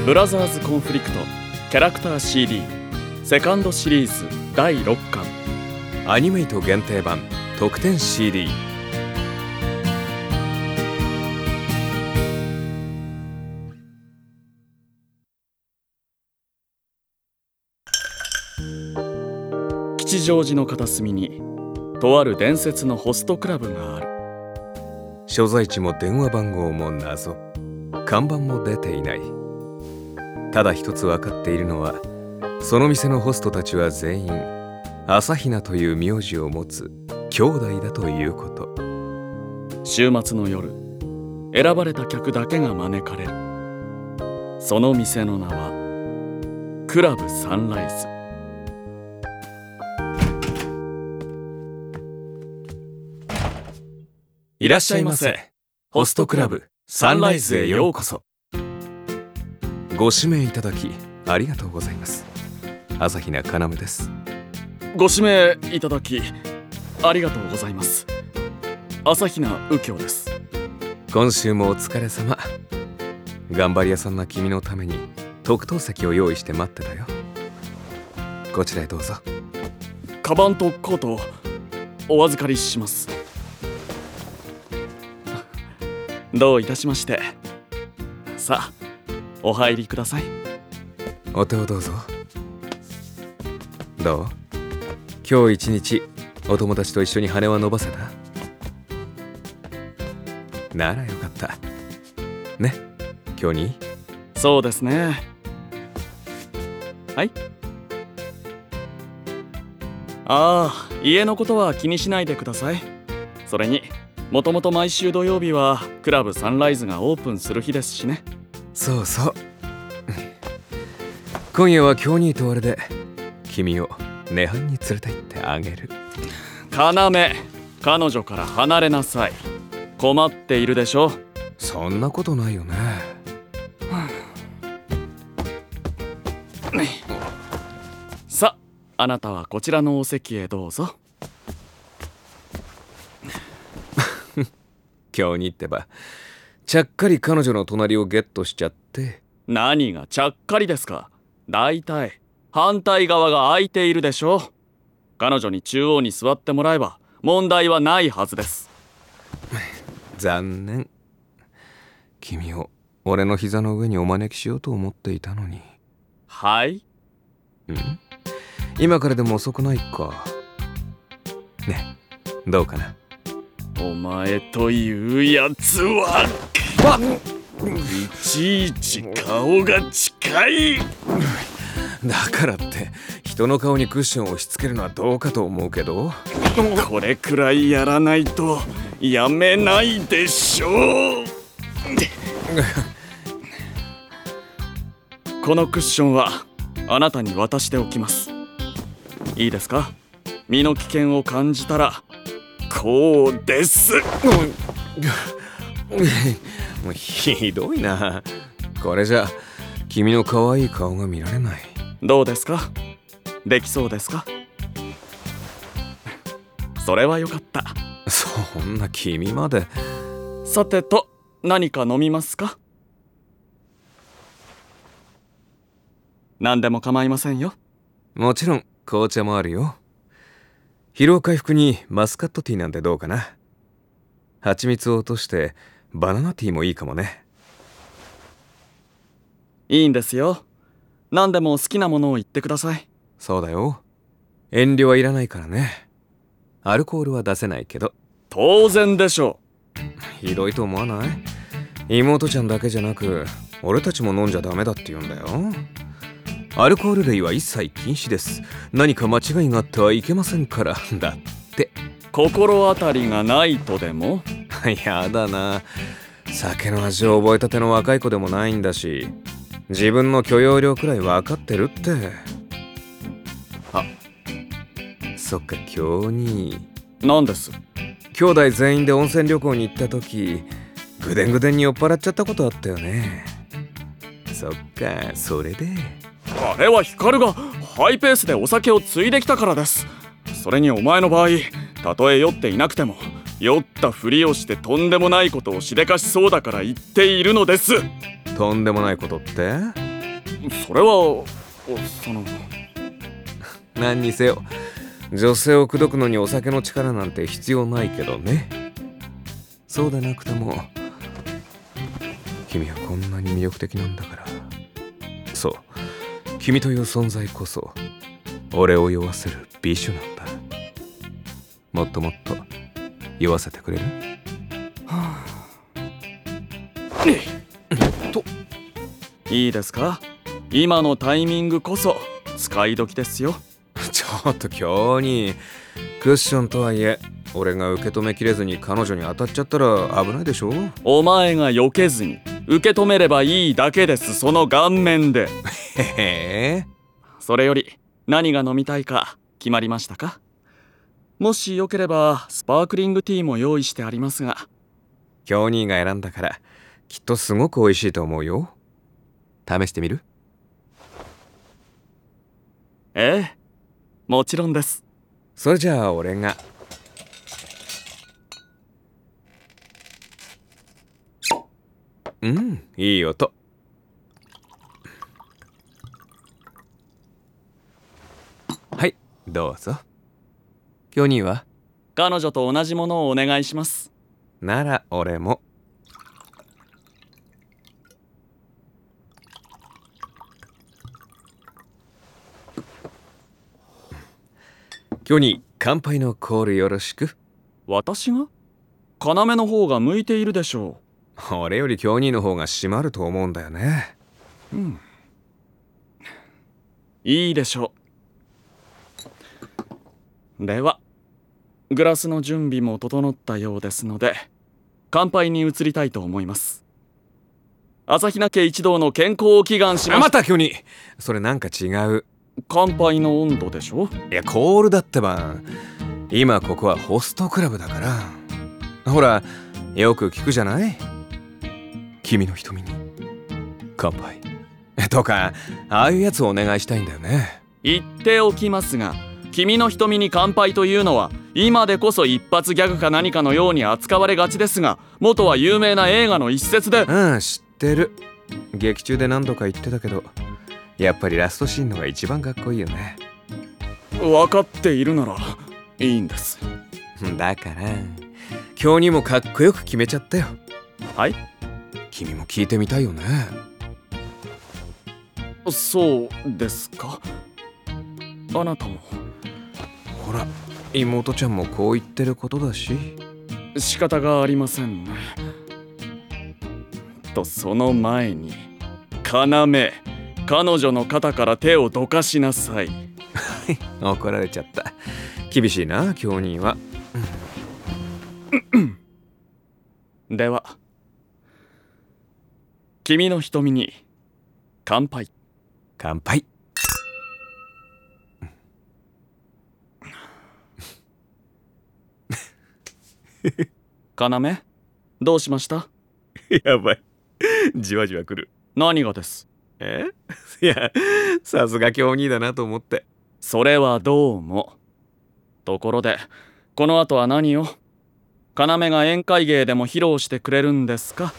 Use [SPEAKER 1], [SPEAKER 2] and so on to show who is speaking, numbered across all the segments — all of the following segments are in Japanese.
[SPEAKER 1] ブラザーズコンフリクトキャラクター CD セカンドシリーズ第6巻
[SPEAKER 2] アニメイト限定版特典 CD。
[SPEAKER 1] 吉祥寺の片隅にとある伝説のホストクラブがある。
[SPEAKER 2] 所在地も電話番号も謎、看板も出ていない。ただ一つ分かっているのは、その店のホストたちは全員朝比奈という名字を持つ兄弟だということ。
[SPEAKER 1] 週末の夜、選ばれた客だけが招かれる。その店の名はクラブサンライズ。
[SPEAKER 2] いらっしゃいませ。ホストクラブサンライズへようこそ。ご指名いただきありがとうございます。朝比奈要です。
[SPEAKER 1] ご指名いただきありがとうございます。朝比奈右京です。
[SPEAKER 2] 今週もお疲れ様。頑張り屋さんな君のために特等席を用意して待ってたよ。こちらへどうぞ。
[SPEAKER 1] カバンとコートをお預かりします。どういたしまして。さあお入りください。
[SPEAKER 2] お手をどうぞ。どう？今日一日お友達と一緒に羽は伸ばせた？ならよかったね、今日に。
[SPEAKER 1] そうですね。はい。ああ、家のことは気にしないでください。それにもともと毎週土曜日はクラブサンライズがオープンする日ですしね。
[SPEAKER 2] そうそう。今夜は今日にとあれで君を涅槃に連れて行ってあげる。
[SPEAKER 1] 要、彼女から離れなさい。困っているでしょ。
[SPEAKER 2] そんなことないよね。
[SPEAKER 1] さあ、あなたはこちらのお席へどうぞ。
[SPEAKER 2] 今日にってばちゃっかり彼女の隣をゲットしちゃって。
[SPEAKER 1] 何がちゃっかりですか。だいたい反対側が空いているでしょ。彼女に中央に座ってもらえば問題はないはずです。
[SPEAKER 2] 残念。君を俺の膝の上にお招きしようと思っていたのに。
[SPEAKER 1] はい？
[SPEAKER 2] 今からでも遅くないかね。どうかな。
[SPEAKER 1] お前というやつは、いちいち顔が近い。
[SPEAKER 2] だからって人の顔にクッションを押し付けるのはどうかと思うけど。
[SPEAKER 1] これくらいやらないとやめないでしょう。このクッションはあなたに渡しておきます。いいですか。身の危険を感じたらこうです。
[SPEAKER 2] ひどいな。これじゃ君の可愛い顔が見られない。
[SPEAKER 1] どうですか。できそうですか。それはよかった。
[SPEAKER 2] そんな君まで。
[SPEAKER 1] さてと、何か飲みますか。何でも構いませんよ。
[SPEAKER 2] もちろん紅茶もあるよ。疲労回復にマスカットティーなんてどうかな。蜂蜜を落としてバナナティーもいいかもね。
[SPEAKER 1] いいんですよ。何でも好きなものを言ってください。
[SPEAKER 2] そうだよ。遠慮はいらないからね。アルコールは出せないけど。
[SPEAKER 1] 当然でしょ
[SPEAKER 2] う。ひどいと思わない？妹ちゃんだけじゃなく俺たちも飲んじゃダメだって言うんだよ。アルコール類は一切禁止です。何か間違いがあってはいけませんからだって。
[SPEAKER 1] 心当たりがないとでも？
[SPEAKER 2] やだな。酒の味を覚えたての若い子でもないんだし、自分の許容量くらい分かってるって。あ、そっか。今日に
[SPEAKER 1] 何です？
[SPEAKER 2] 兄弟全員で温泉旅行に行った時ぐでんぐでんに酔っ払っちゃったことあったよね。そっか、それで。
[SPEAKER 1] あれはヒカルがハイペースでお酒をついできたからです。それにお前の場合、たとえ酔っていなくても酔ったふりをしてとんでもないことをしでかしそうだから言っているのです。
[SPEAKER 2] とんでもないことって？
[SPEAKER 1] それはその
[SPEAKER 2] 何にせよ女性を口説くのにお酒の力なんて必要ないけどね。そうでなくても君はこんなに魅力的なんだから。そう、君という存在こそ俺を酔わせる美酒なんだ。もっともっと酔わせてくれる？
[SPEAKER 1] はあ、といいですか？今のタイミングこそ使い時ですよ。
[SPEAKER 2] ちょっと今日にクッションとはいえ俺が受け止めきれずに彼女に当たっちゃったら危ないでしょ。
[SPEAKER 1] お前が避けずに受け止めればいいだけです。その顔面で。
[SPEAKER 2] へえ。
[SPEAKER 1] それより何が飲みたいか決まりましたか？もしよければスパークリングティーも用意してありますが。
[SPEAKER 2] 今日にが選んだからきっとすごく美味しいと思うよ。試してみる？
[SPEAKER 1] ええ、もちろんです。
[SPEAKER 2] それじゃあ俺が。いい音。はい、どうぞ。今日には？
[SPEAKER 1] 彼女と同じものをお願いします。
[SPEAKER 2] なら俺も。今日に乾杯のコールよろしく。
[SPEAKER 1] 私が？要の方が向いているでしょ
[SPEAKER 2] う。俺より今日にの方が締まると思うんだよね。
[SPEAKER 1] いいでしょう。ではグラスの準備も整ったようですので乾杯に移りたいと思います。朝比奈家一同の健康を祈願します。
[SPEAKER 2] また今日にそれなんか違う。
[SPEAKER 1] 乾杯の温度でしょ。
[SPEAKER 2] いやコールだってば。今ここはホストクラブだから。ほらよく聞くじゃない？君の瞳に乾杯とかああいうやつをお願いしたいんだよね。
[SPEAKER 1] 言っておきますが、君の瞳に乾杯というのは今でこそ一発ギャグか何かのように扱われがちですが、元は有名な映画の一節で。
[SPEAKER 2] 知ってる。劇中で何度か言ってたけどやっぱりラストシーンのが一番かっこいいよね。
[SPEAKER 1] 分かっているならいいんです。
[SPEAKER 2] だから今日にもかっこよく決めちゃったよ。
[SPEAKER 1] はい？
[SPEAKER 2] 君も聞いてみたいよね。
[SPEAKER 1] そうですか。あなたも。
[SPEAKER 2] ほら妹ちゃんもこう言ってることだし
[SPEAKER 1] 仕方がありませんね。とその前に要、彼女の肩から手をどかしなさい。
[SPEAKER 2] 怒られちゃった。厳しいな教人は。
[SPEAKER 1] では君の瞳に乾杯。
[SPEAKER 2] 乾杯。
[SPEAKER 1] 要、どうしました？
[SPEAKER 2] やばい、じわじわくる。
[SPEAKER 1] 何がです？
[SPEAKER 2] いやさすが教人だなと思って。
[SPEAKER 1] それはどうも。ところでこの後は何を？要が宴会芸でも披露してくれるんですか？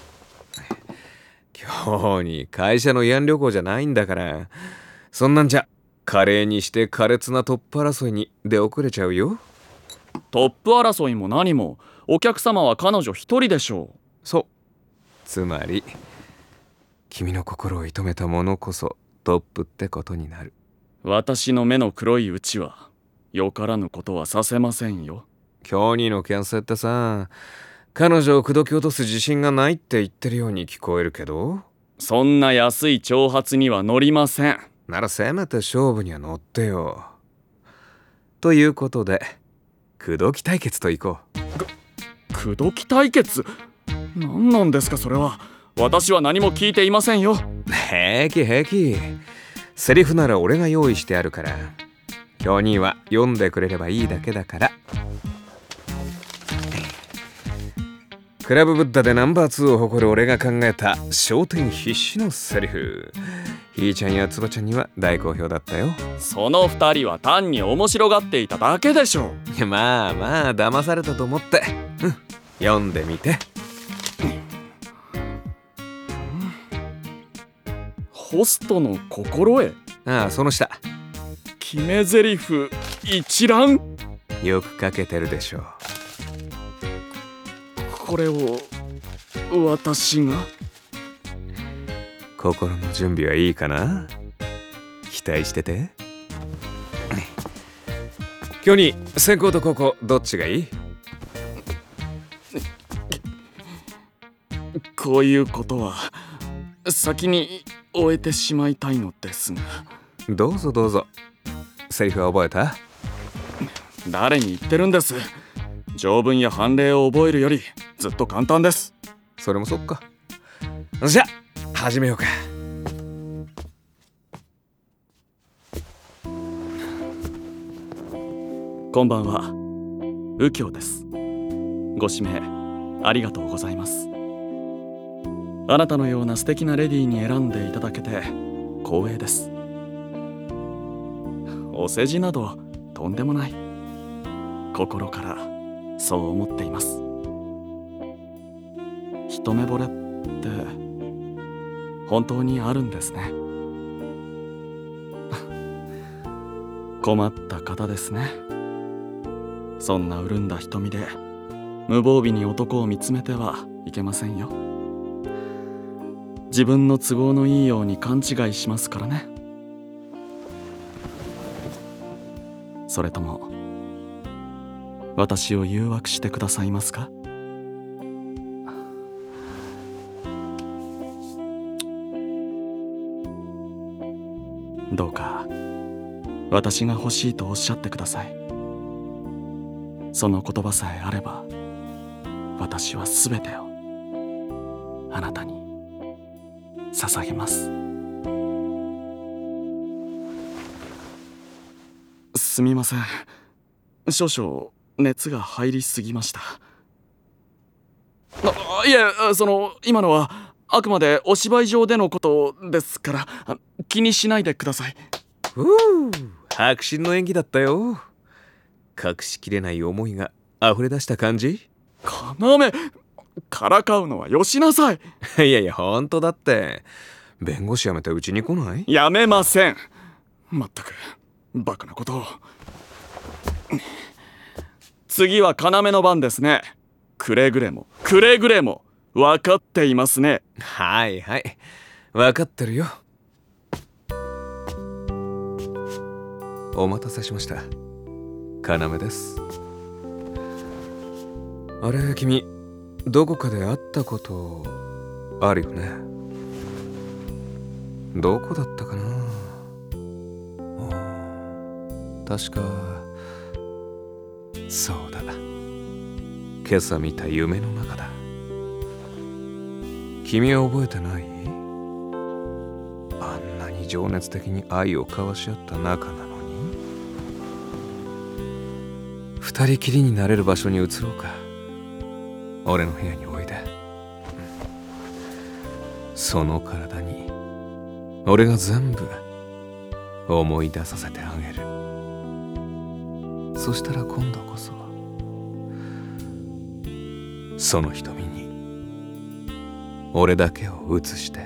[SPEAKER 2] 今日に会社の慰安旅行じゃないんだから。そんなんじゃ華麗にして苛烈なトップ争いに出遅れちゃうよ。
[SPEAKER 1] トップ争いも何もお客様は彼女一人でしょう。
[SPEAKER 2] そう、つまり君の心を射止めた者こそトップってことになる。
[SPEAKER 1] 私の目の黒いうちはよからぬことはさせませんよ。
[SPEAKER 2] 今日にのキャンセルってさ、彼女を口説き落とす自信がないって言ってるように聞こえるけど。
[SPEAKER 1] そんな安い挑発には乗りません。
[SPEAKER 2] ならせめて勝負には乗ってよ。ということで口説き対決といこう。
[SPEAKER 1] 口説き対決？何なんですかそれは。私は何も聞いていませんよ。
[SPEAKER 2] 平気平気。セリフなら俺が用意してあるから。今日には読んでくれればいいだけだから。クラブブッダでナンバー2を誇る俺が考えた焦点必至のセリフ。ひーちゃんやつばちゃんには大好評だったよ。
[SPEAKER 1] その二人は単に面白がっていただけでしょう。
[SPEAKER 2] まあまあ騙されたと思って、読んでみて。
[SPEAKER 1] ホストの心得。
[SPEAKER 2] ああ、その下。
[SPEAKER 1] 決め台詞一覧。
[SPEAKER 2] よく書けてるでしょう。
[SPEAKER 1] これを私が。
[SPEAKER 2] 心の準備はいいかな。期待してて。今日に先攻と後攻どっちがいい？
[SPEAKER 1] こういうことは先に終えてしまいたいのですが。
[SPEAKER 2] どうぞどうぞ。セリフは覚えた？
[SPEAKER 1] 誰に言ってるんです。条文や判例を覚えるよりずっと簡単です。
[SPEAKER 2] それもそっか。じゃあ始めようか。
[SPEAKER 1] こんばんは、右京です。ご指名ありがとうございます。あなたのような素敵なレディーに選んでいただけて光栄です。お世辞などとんでもない。心からそう思っています。一目惚れって本当にあるんですね。困った方ですね。そんな潤んだ瞳で無防備に男を見つめてはいけませんよ。自分の都合のいいように勘違いしますからね。それとも私を誘惑してくださいますか？どうか私が欲しいとおっしゃってください。その言葉さえあれば私は全てをあなたに捧げます。すみません、少々熱が入りすぎました。いえ、今のはあくまでお芝居上でのことですから気にしないでください。
[SPEAKER 2] 迫真の演技だったよ。隠しきれない思いが溢れ出した感じ。
[SPEAKER 1] 要、からかうのはよしなさい。
[SPEAKER 2] いやいや、本当だって。弁護士辞めてうちに来ない？
[SPEAKER 1] やめません。まったくバカなことを。次は要の番ですね。くれぐれも分かっていますね。
[SPEAKER 2] はいはい、分かってるよ。お待たせしました、要です。あれ、君どこかで会ったことあるよね。どこだったかな。確かそうだ、今朝見た夢の中だ。君は覚えてない？あんなに情熱的に愛を交わし合った仲なのに。二人きりになれる場所に移ろうか。俺の部屋においで。その体に俺が全部思い出させてあげる。そしたら今度こそその瞳に俺だけを映して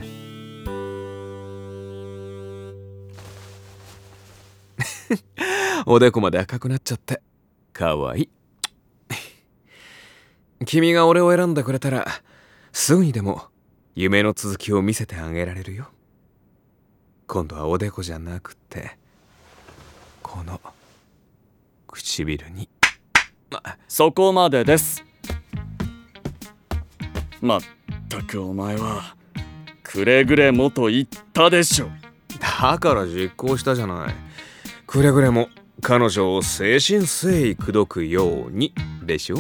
[SPEAKER 2] おでこまで赤くなっちゃってかわいい。君が俺を選んでくれたらすぐにでも夢の続きを見せてあげられるよ。今度はおでこじゃなくてこの唇に。
[SPEAKER 1] そこまでです。まったくお前はくれぐれもと言ったでしょ。
[SPEAKER 2] だから実行したじゃない。くれぐれも彼女を誠心誠意口説くようにでしょ。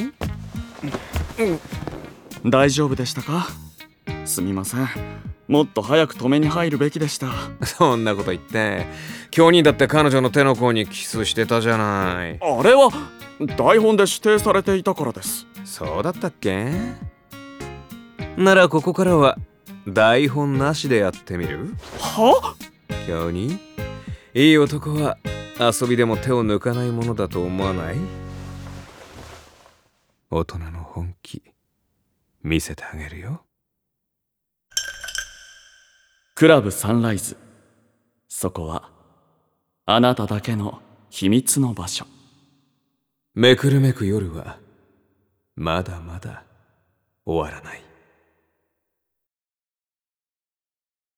[SPEAKER 1] 大丈夫でしたか？すみません、もっと早く止めに入るべきでした。
[SPEAKER 2] そんなこと言って今日にだって彼女の手の甲にキスしてたじゃない。
[SPEAKER 1] あれは台本で指定されていたからです。
[SPEAKER 2] そうだったっけ？ならここからは台本なしでやってみる？
[SPEAKER 1] は？
[SPEAKER 2] 今日にいい男は遊びでも手を抜かないものだと思わない？大人の本気見せてあげるよ。
[SPEAKER 1] クラブサンライズ。そこはあなただけの秘密の場所。
[SPEAKER 2] めくるめく夜はまだまだ終わらない。